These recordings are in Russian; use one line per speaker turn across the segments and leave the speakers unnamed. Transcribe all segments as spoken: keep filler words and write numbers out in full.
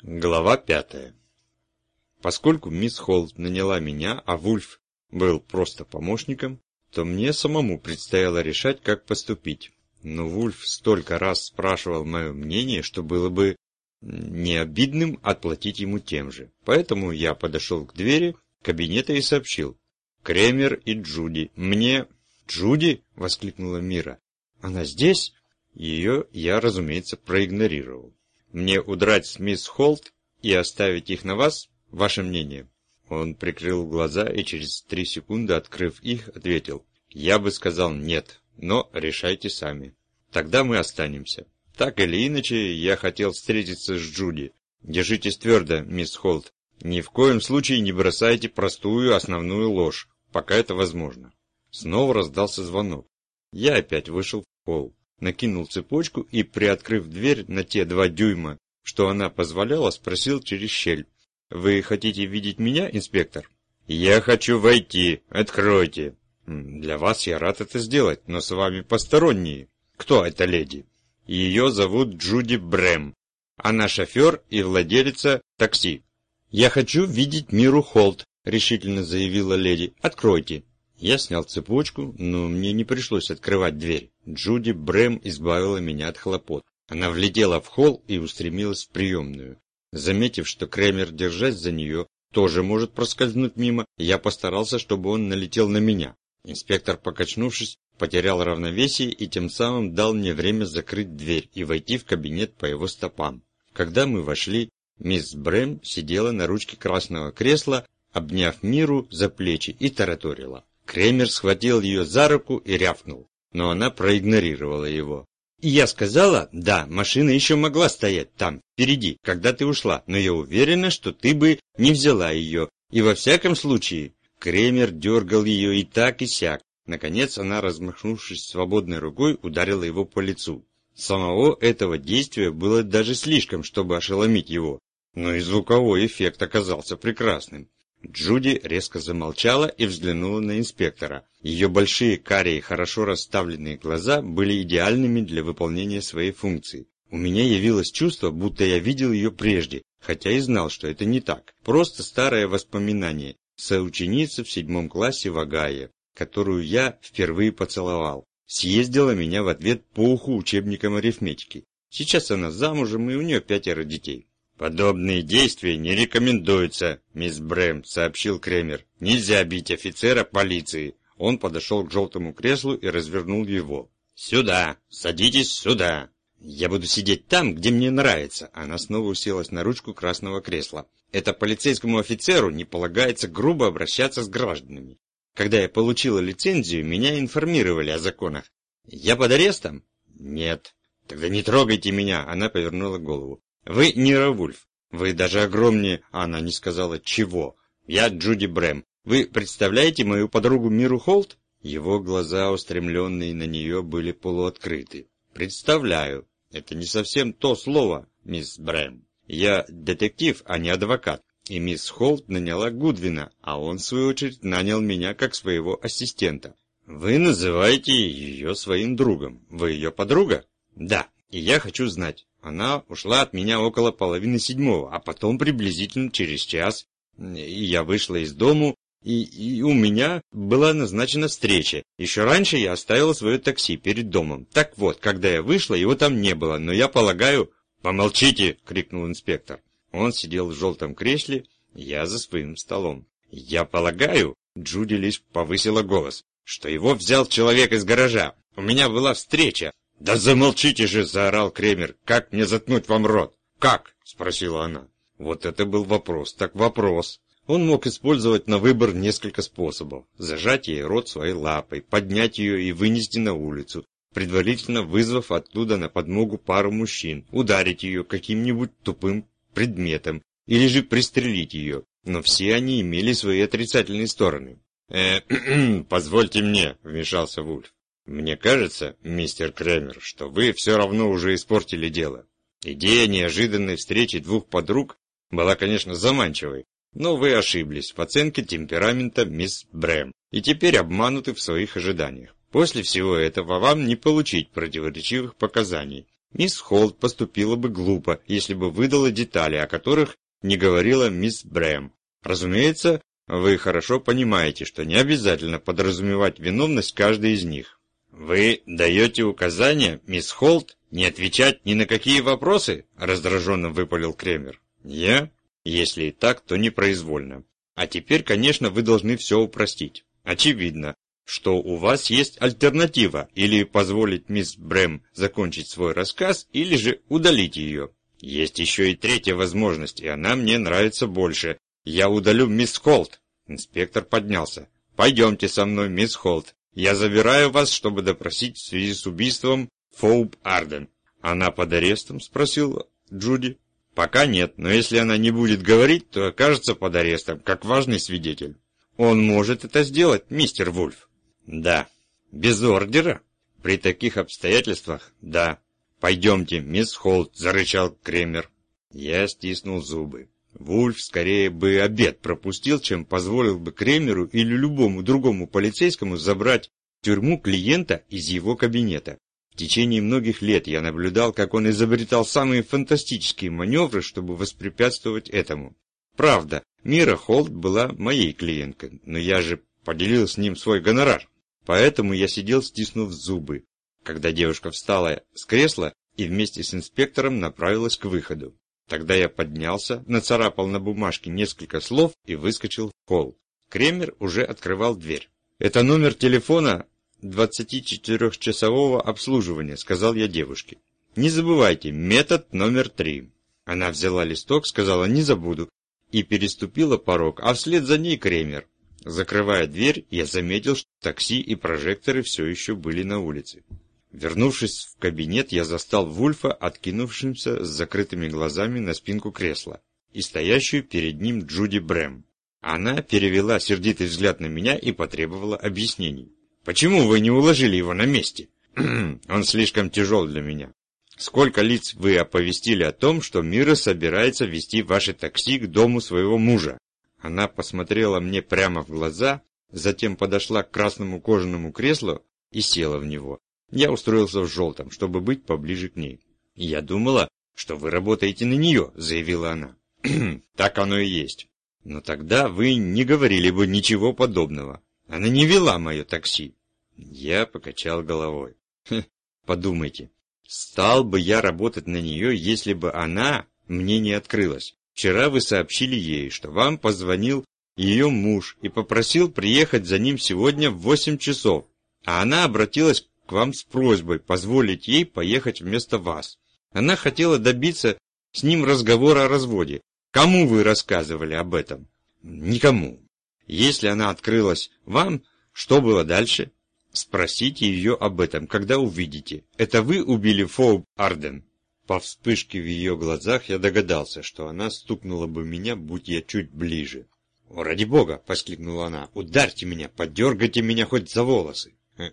Глава пятая. Поскольку мисс Холт наняла меня, а Вульф был просто помощником, то мне самому предстояло решать, как поступить. Но Вульф столько раз спрашивал мое мнение, что было бы не обидным отплатить ему тем же. Поэтому я подошел к двери кабинета и сообщил: «Кремер и Джуди, мне...» «Джуди?» — воскликнула Мира. «Она здесь?» Ее я, разумеется, проигнорировал. «Мне удрать с мисс Холт и оставить их на вас? Ваше мнение?» Он прикрыл глаза и через три секунды, открыв их, ответил: «Я бы сказал нет, но решайте сами. Тогда мы останемся. Так или иначе, я хотел встретиться с Джуди. Держитесь твердо, мисс Холт. Ни в коем случае не бросайте простую основную ложь, пока это возможно». Снова раздался звонок. Я опять вышел в холл, накинул цепочку и, приоткрыв дверь на те два дюйма, что она позволяла, спросил через щель: «Вы хотите видеть меня, инспектор?» «Я хочу войти. Откройте». «Для вас я рад это сделать, но с вами посторонние». «Кто эта леди?» «Ее зовут Джуди Брэм. Она шофер и владелица такси». «Я хочу видеть Миру Холт», — решительно заявила леди. «Откройте». Я снял цепочку, но мне не пришлось открывать дверь. Джуди Брэм избавила меня от хлопот. Она влетела в холл и устремилась в приемную. Заметив, что Кремер, держась за нее, тоже может проскользнуть мимо, я постарался, чтобы он налетел на меня. Инспектор, покачнувшись, потерял равновесие и тем самым дал мне время закрыть дверь и войти в кабинет по его стопам. Когда мы вошли, мисс Брэм сидела на ручке красного кресла, обняв Миру за плечи, и тараторила. Кремер схватил ее за руку и рявкнул, но она проигнорировала его. «И я сказала, да, машина еще могла стоять там, впереди, когда ты ушла, но я уверена, что ты бы не взяла ее, и во всяком случае...» Кремер дергал ее и так, и сяк. Наконец она, размахнувшись свободной рукой, ударила его по лицу. Самого этого действия было даже слишком, чтобы ошеломить его, но и звуковой эффект оказался прекрасным. Джуди резко замолчала и взглянула на инспектора. Ее большие карие, хорошо расставленные глаза были идеальными для выполнения своей функции. У меня явилось чувство, будто я видел ее прежде, хотя и знал, что это не так. Просто старое воспоминание. Соученица в седьмом классе в Огайо, которую я впервые поцеловал, съездила меня в ответ по уху учебником арифметики. Сейчас она замужем, и у нее пятеро детей. «Подобные действия не рекомендуются, мисс Брэм», — сообщил Кремер. «Нельзя бить офицера полиции». Он подошел к желтому креслу и развернул его. «Сюда! Садитесь сюда!» «Я буду сидеть там, где мне нравится». Она снова уселась на ручку красного кресла. «Это полицейскому офицеру не полагается грубо обращаться с гражданами. Когда я получила лицензию, меня информировали о законах. Я под арестом?» «Нет». «Тогда не трогайте меня», — она повернула голову. «Вы Мира Вульф. Вы даже огромнее...» Она не сказала «чего». «Я Джуди Брэм. Вы представляете мою подругу Миру Холт?» Его глаза, устремленные на нее, были полуоткрыты. «Представляю. Это не совсем то слово, мисс Брэм. Я детектив, а не адвокат. И мисс Холт наняла Гудвина, а он, в свою очередь, нанял меня как своего ассистента. Вы называете ее своим другом. Вы ее подруга?» «Да. И я хочу знать. Она ушла от меня около половины седьмого, а потом приблизительно через час. И я вышла из дому, и, и у меня была назначена встреча. Еще раньше я оставила свое такси перед домом. Так вот, когда я вышла, его там не было, но я полагаю...» «Помолчите!» — крикнул инспектор. Он сидел в желтом кресле, я за своим столом. «Я полагаю...» — Джуди лишь повысила голос, «что его взял человек из гаража. У меня была встреча». «Да замолчите же!» — заорал Кремер. «Как мне заткнуть вам рот?» «Как?» — спросила она. Вот это был вопрос, так вопрос. Он мог использовать на выбор несколько способов. Зажать ей рот своей лапой, поднять ее и вынести на улицу, предварительно вызвав оттуда на подмогу пару мужчин, ударить ее каким-нибудь тупым предметом, или же пристрелить ее. Но все они имели свои отрицательные стороны. «Э, позвольте мне», — вмешался Вульф. «Мне кажется, мистер Кремер, что вы все равно уже испортили дело. Идея неожиданной встречи двух подруг была, конечно, заманчивой, но вы ошиблись в оценке темперамента мисс Брэм и теперь обмануты в своих ожиданиях. После всего этого вам не получить противоречивых показаний. Мисс Холт поступила бы глупо, если бы выдала детали, о которых не говорила мисс Брэм. Разумеется, вы хорошо понимаете, что не обязательно подразумевать виновность каждой из них. «Вы даете указания, мисс Холт, не отвечать ни на какие вопросы?» – раздраженно выпалил Кремер. «Я? Если и так, то непроизвольно. А теперь, конечно, вы должны все упростить. Очевидно, что у вас есть альтернатива, или позволить мисс Брэм закончить свой рассказ, или же удалить ее. Есть еще и третья возможность, и она мне нравится больше. Я удалю мисс Холт». Инспектор поднялся. «Пойдемте со мной, мисс Холт. Я забираю вас, чтобы допросить в связи с убийством Фоуб Арден». «Она под арестом?» – спросил Джуди. «Пока нет, но если она не будет говорить, то окажется под арестом, как важный свидетель». «Он может это сделать, мистер Вульф?» «Да». «Без ордера?» «При таких обстоятельствах, да». «Пойдемте, мисс Холт», – зарычал Кремер. Я стиснул зубы. Вульф скорее бы обед пропустил, чем позволил бы Кремеру или любому другому полицейскому забрать в тюрьму клиента из его кабинета. В течение многих лет я наблюдал, как он изобретал самые фантастические маневры, чтобы воспрепятствовать этому. Правда, Мира Холт была моей клиенткой, но я же поделил с ним свой гонорар. Поэтому я сидел, стиснув зубы, когда девушка встала с кресла и вместе с инспектором направилась к выходу. Тогда я поднялся, нацарапал на бумажке несколько слов и выскочил в холл. Кремер уже открывал дверь. «Это номер телефона двадцатичетырёхчасового обслуживания», — сказал я девушке. «Не забывайте, метод номер три». Она взяла листок, сказала «не забуду» и переступила порог, а вслед за ней Кремер. Закрывая дверь, я заметил, что такси и прожекторы все еще были на улице. Вернувшись в кабинет, я застал Вульфа, откинувшимся с закрытыми глазами на спинку кресла, и стоящую перед ним Джуди Брэм. Она перевела сердитый взгляд на меня и потребовала объяснений. «Почему вы не уложили его на месте? Он слишком тяжел для меня. Сколько лиц вы оповестили о том, что Мира собирается везти ваше такси к дому своего мужа?» Она посмотрела мне прямо в глаза, затем подошла к красному кожаному креслу и села в него. Я устроился в желтом, чтобы быть поближе к ней. «Я думала, что вы работаете на нее», — заявила она. «Так оно и есть. Но тогда вы не говорили бы ничего подобного. Она не вела мое такси». Я покачал головой. «Подумайте, стал бы я работать на нее, если бы она мне не открылась? Вчера вы сообщили ей, что вам позвонил ее муж и попросил приехать за ним сегодня в восемь часов, а она обратилась к вам с просьбой позволить ей поехать вместо вас. Она хотела добиться с ним разговора о разводе. Кому вы рассказывали об этом?» «Никому. Если она открылась вам, что было дальше? Спросите ее об этом, когда увидите. Это вы убили Фоуб Арден?» По вспышке в ее глазах я догадался, что она стукнула бы меня, будь я чуть ближе. «О, ради бога!» — воскликнула она. «Ударьте меня, подергайте меня хоть за волосы!»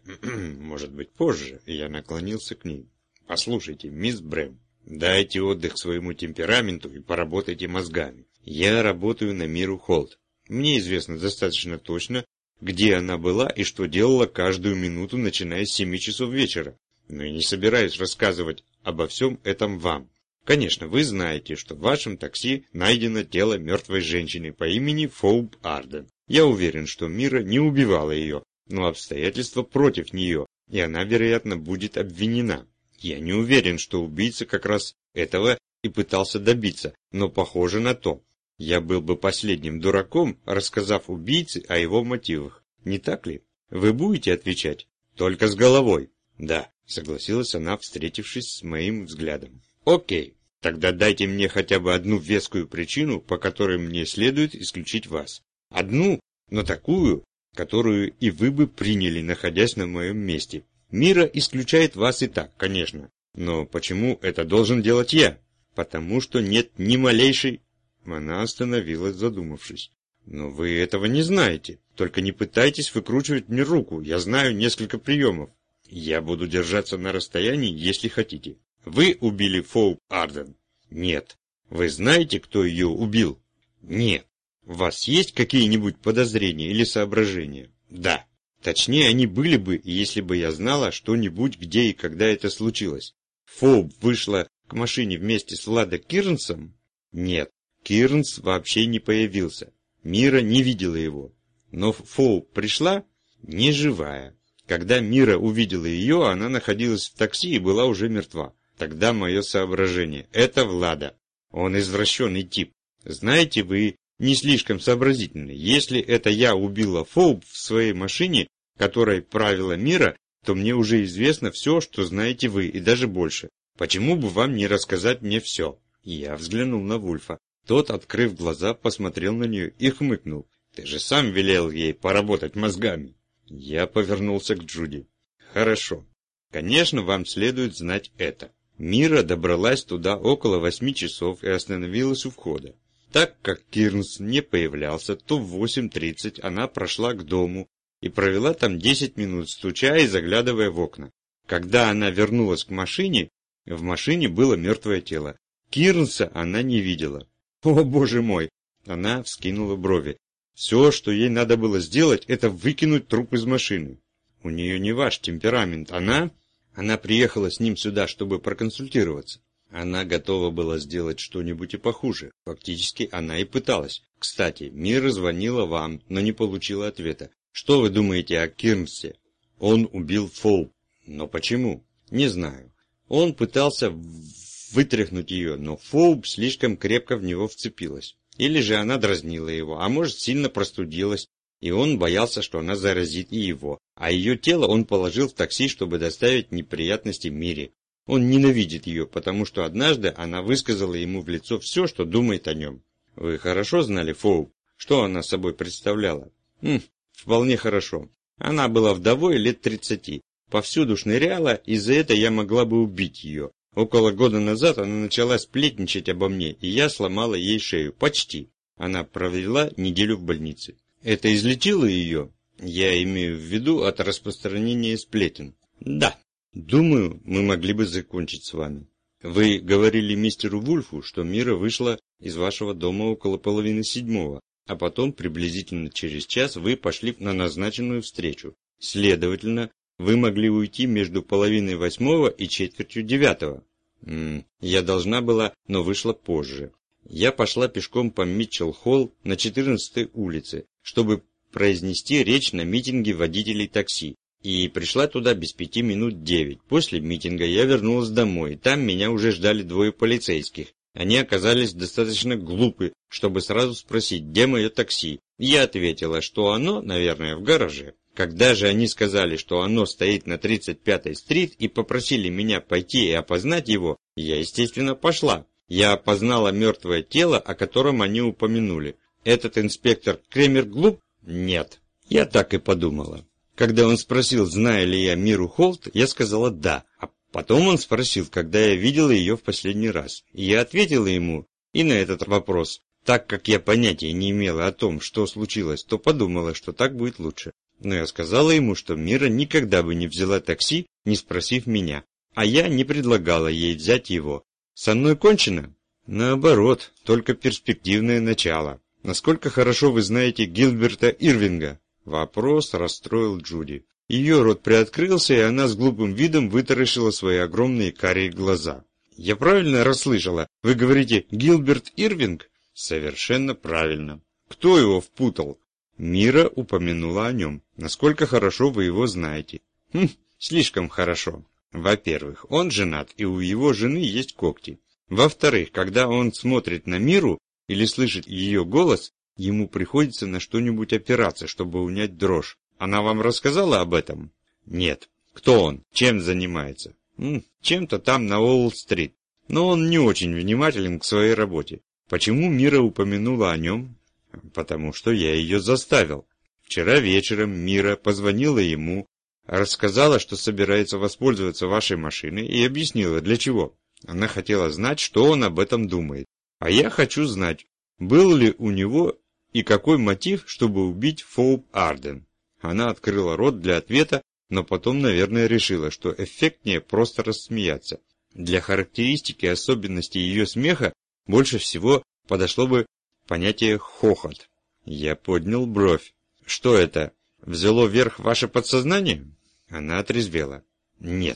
«Может быть, позже?» — я наклонился к ней. «Послушайте, мисс Брэм, дайте отдых своему темпераменту и поработайте мозгами. Я работаю на Миру Холт. Мне известно достаточно точно, где она была и что делала каждую минуту, начиная с семи часов вечера. Но я не собираюсь рассказывать обо всем этом вам. Конечно, вы знаете, что в вашем такси найдено тело мертвой женщины по имени Фоуб Арден. Я уверен, что Мира не убивала ее, но обстоятельства против нее, и она, вероятно, будет обвинена. Я не уверен, что убийца как раз этого и пытался добиться, но похоже на то. Я был бы последним дураком, рассказав убийце о его мотивах. Не так ли? Вы будете отвечать? Только с головой. Да, согласилась она, встретившись с моим взглядом. Окей, тогда дайте мне хотя бы одну вескую причину, по которой мне следует исключить вас. Одну, но такую, которую и вы бы приняли, находясь на моем месте. Мира исключает вас и так, конечно. Но почему это должен делать я? Потому что нет ни малейшей... Она остановилась, задумавшись. Но вы этого не знаете. Только не пытайтесь выкручивать мне руку. Я знаю несколько приемов. Я буду держаться на расстоянии, если хотите. Вы убили Фоуб Арден? Нет. Вы знаете, кто ее убил? Нет. У вас есть какие-нибудь подозрения или соображения? Да. Точнее, они были бы, если бы я знала что-нибудь, где и когда это случилось. Фоуб вышла к машине вместе с Владо Кирнсом? Нет, Кирнс вообще не появился. Мира не видела его. Но Фоуб пришла не живая. Когда Мира увидела ее, она находилась в такси и была уже мертва. Тогда мое соображение. Это Влада. Он извращенный тип. Знаете, вы не слишком сообразительны. Если это я убила Фоуб в своей машине, которой правила Мира, то мне уже известно все, что знаете вы, и даже больше. Почему бы вам не рассказать мне все? Я взглянул на Вульфа. Тот, открыв глаза, посмотрел на нее и хмыкнул. Ты же сам велел ей поработать мозгами. Я повернулся к Джуди. Хорошо. Конечно, вам следует знать это. Мира добралась туда около восьми часов и остановилась у входа. Так как Кирнс не появлялся, то в восемь тридцать она прошла к дому и провела там десять минут, стуча и заглядывая в окна. Когда она вернулась к машине, в машине было мертвое тело. Кирнса она не видела. О, боже мой! Она вскинула брови. Все, что ей надо было сделать, это выкинуть труп из машины. У нее не ваш темперамент. Она... Она приехала с ним сюда, чтобы проконсультироваться. Она готова была сделать что-нибудь и похуже. Фактически она и пыталась. Кстати, Мира звонила вам, но не получила ответа. Что вы думаете о Кирнсе? Он убил Фоуб. Но почему? Не знаю. Он пытался вытряхнуть ее, но Фоуб слишком крепко в него вцепилась. Или же она дразнила его, а может сильно простудилась, и он боялся, что она заразит и его. А ее тело он положил в такси, чтобы доставить неприятности Мире. Он ненавидит ее, потому что однажды она высказала ему в лицо все, что думает о нем. Вы хорошо знали Фоуб? Что она собой представляла? Хм, вполне хорошо. Она была вдовой лет тридцати. Повсюду шныряла, и за это я могла бы убить ее. Около года назад она начала сплетничать обо мне, и я сломала ей шею. Почти. Она провела неделю в больнице. Это излечило ее? Я имею в виду от распространения сплетен. Да. Думаю, мы могли бы закончить с вами. Вы говорили мистеру Вульфу, что Мира вышла из вашего дома около половины седьмого, а потом приблизительно через час вы пошли на назначенную встречу. Следовательно, вы могли уйти между половиной восьмого и четвертью девятого. М-м, я должна была, но вышла позже. Я пошла пешком по Митчелл-Холл на четырнадцатой улице, чтобы произнести речь на митинге водителей такси. И пришла туда без пяти минут девять. После митинга я вернулась домой, и там меня уже ждали двое полицейских. Они оказались достаточно глупы, чтобы сразу спросить, где мое такси. Я ответила, что оно, наверное, в гараже. Когда же они сказали, что оно стоит на тридцать пятой стрит и попросили меня пойти и опознать его, я, естественно, пошла. Я опознала мертвое тело, о котором они упомянули. Этот инспектор Кремер глуп? Нет. Я так и подумала. Когда он спросил, знаю ли я Миру Холт, я сказала «да». А потом он спросил, когда я видела ее в последний раз. И я ответила ему и на этот вопрос. Так как я понятия не имела о том, что случилось, то подумала, что так будет лучше. Но я сказала ему, что Мира никогда бы не взяла такси, не спросив меня. А я не предлагала ей взять его. Со мной кончено? Наоборот, только перспективное начало. Насколько хорошо вы знаете Гилберта Ирвинга? Вопрос расстроил Джуди. Ее рот приоткрылся, и она с глупым видом вытаращила свои огромные карие глаза. «Я правильно расслышала? Вы говорите Гилберт Ирвинг?» «Совершенно правильно. Кто его впутал?» Мира упомянула о нем. «Насколько хорошо вы его знаете?» «Хм, слишком хорошо. Во-первых, он женат, и у его жены есть когти. Во-вторых, когда он смотрит на Миру или слышит ее голос, ему приходится на что-нибудь опираться, чтобы унять дрожь. Она вам рассказала об этом? Нет. Кто он? Чем занимается? М, чем-то там на Уолл-стрит. Но он не очень внимателен к своей работе. Почему Мира упомянула о нем? Потому что я ее заставил. Вчера вечером Мира позвонила ему, рассказала, что собирается воспользоваться вашей машиной, и объяснила, для чего. Она хотела знать, что он об этом думает. А я хочу знать, был ли у него и какой мотив, чтобы убить Фоуб Арден. Она открыла рот для ответа, но потом, наверное, решила, что эффектнее просто рассмеяться. Для характеристики особенностей ее смеха больше всего подошло бы понятие «хохот». Я поднял бровь. Что это? Взяло верх ваше подсознание? Она отрезвела. Нет.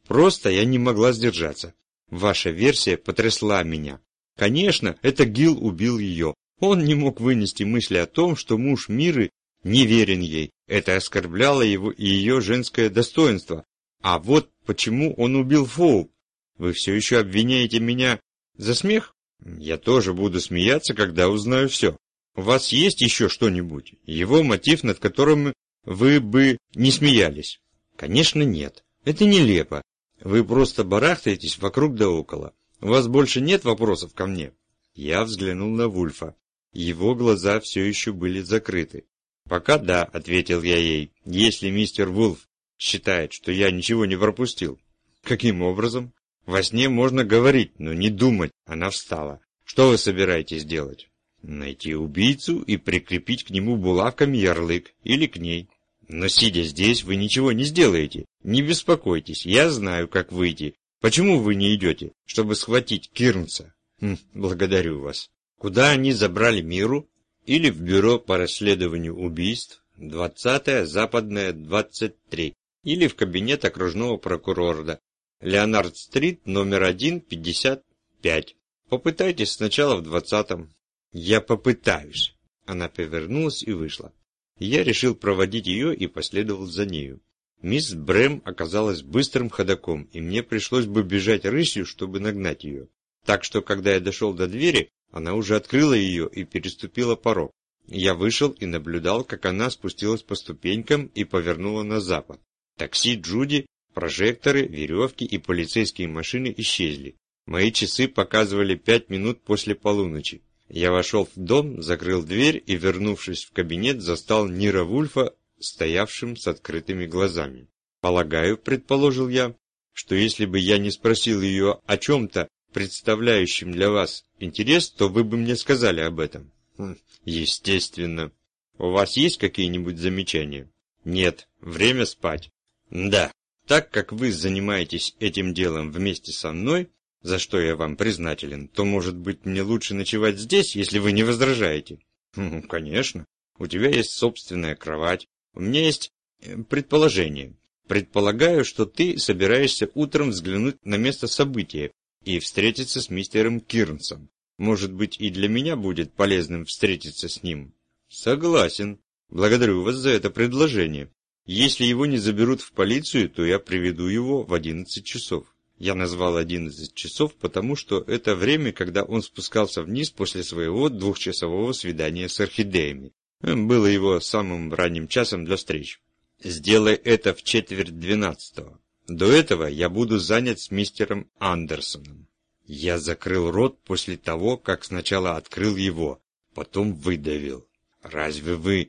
Просто я не могла сдержаться. Ваша версия потрясла меня. Конечно, это Гил убил ее. Он не мог вынести мысли о том, что муж Миры не верен ей. Это оскорбляло его и ее женское достоинство. А вот почему он убил Фоуп? Вы все еще обвиняете меня за смех? Я тоже буду смеяться, когда узнаю все. У вас есть еще что-нибудь? Его мотив, над которым вы бы не смеялись? Конечно, нет. Это нелепо. Вы просто барахтаетесь вокруг да около. У вас больше нет вопросов ко мне? Я взглянул на Вульфа. Его глаза все еще были закрыты. «Пока да», — ответил я ей, — «если мистер Вульф считает, что я ничего не пропустил». «Каким образом?» «Во сне можно говорить, но не думать». Она встала. «Что вы собираетесь делать?» «Найти убийцу и прикрепить к нему булавками ярлык или к ней». «Но сидя здесь, вы ничего не сделаете. Не беспокойтесь, я знаю, как выйти. Почему вы не идете, чтобы схватить Кирнса?» хм, «Благодарю вас». «Куда они забрали Миру?» «Или в бюро по расследованию убийств, двадцатая, западная, двадцать три. Или в кабинет окружного прокурора, Леонард-стрит, номер один, пятьдесят пять. Попытайтесь сначала в двадцатом». «Я попытаюсь». Она повернулась и вышла. Я решил проводить ее и последовал за нею. Мисс Брэм оказалась быстрым ходоком, и мне пришлось бы бежать рысью, чтобы нагнать ее. Так что, когда я дошел до двери, она уже открыла ее и переступила порог. Я вышел и наблюдал, как она спустилась по ступенькам и повернула на запад. Такси Джуди, прожекторы, веревки и полицейские машины исчезли. Мои часы показывали пять минут после полуночи. Я вошел в дом, закрыл дверь и, вернувшись в кабинет, застал Нира Вульфа, стоявшим с открытыми глазами. «Полагаю, — предположил я, — что если бы я не спросил ее о чем-то, представляющем для вас интерес, то вы бы мне сказали об этом». Хм, естественно. У вас есть какие-нибудь замечания? Нет. Время спать. Да. Так как вы занимаетесь этим делом вместе со мной, за что я вам признателен, то, может быть, мне лучше ночевать здесь, если вы не возражаете? Хм, конечно. У тебя есть собственная кровать. У меня есть предположение. Предполагаю, что ты собираешься утром взглянуть на место события и встретиться с мистером Кирнсом. Может быть, и для меня будет полезным встретиться с ним? Согласен. Благодарю вас за это предложение. Если его не заберут в полицию, то я приведу его в одиннадцать часов. Я назвал одиннадцать часов, потому что это время, когда он спускался вниз после своего двухчасового свидания с орхидеями. Было его самым ранним часом для встреч. Сделай это в четверть двенадцатого. До этого я буду занят с мистером Андерсоном. Я закрыл рот после того, как сначала открыл его, потом выдавил. Разве вы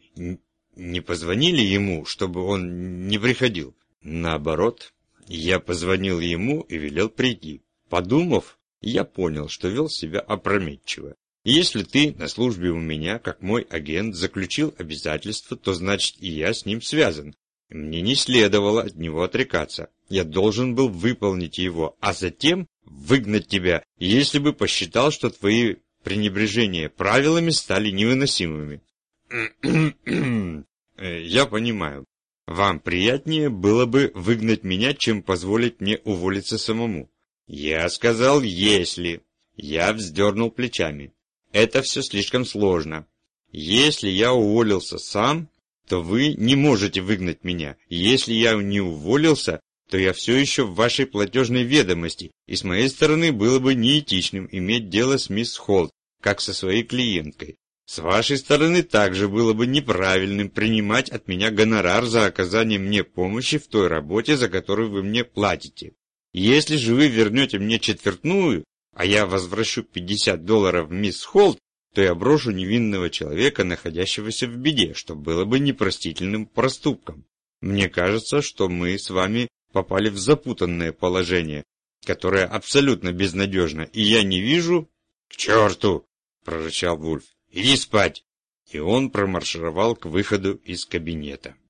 не позвонили ему, чтобы он не приходил? Наоборот, я позвонил ему и велел прийти. Подумав, я понял, что вел себя опрометчиво. Если ты на службе у меня, как мой агент, заключил обязательство, то значит и я с ним связан. Мне не следовало от него отрекаться. Я должен был выполнить его, а затем выгнать тебя, если бы посчитал, что твои пренебрежения правилами стали невыносимыми. Я понимаю. Вам приятнее было бы выгнать меня, чем позволить мне уволиться самому. Я сказал «если». Я вздернул плечами. Это все слишком сложно. Если я уволился сам, то вы не можете выгнать меня. Если я не уволился, то я все еще в вашей платежной ведомости, и с моей стороны было бы неэтичным иметь дело с мисс Холт, как со своей клиенткой. С вашей стороны также было бы неправильным принимать от меня гонорар за оказание мне помощи в той работе, за которую вы мне платите. Если же вы вернете мне четвертную, а я возвращу пятьдесят долларов мисс Холт, то я брошу невинного человека, находящегося в беде, что было бы непростительным проступком. Мне кажется, что мы с вами попали в запутанное положение, которое абсолютно безнадежно, и я не вижу... — К черту! — прорычал Вульф. — Иди спать! И он промаршировал к выходу из кабинета.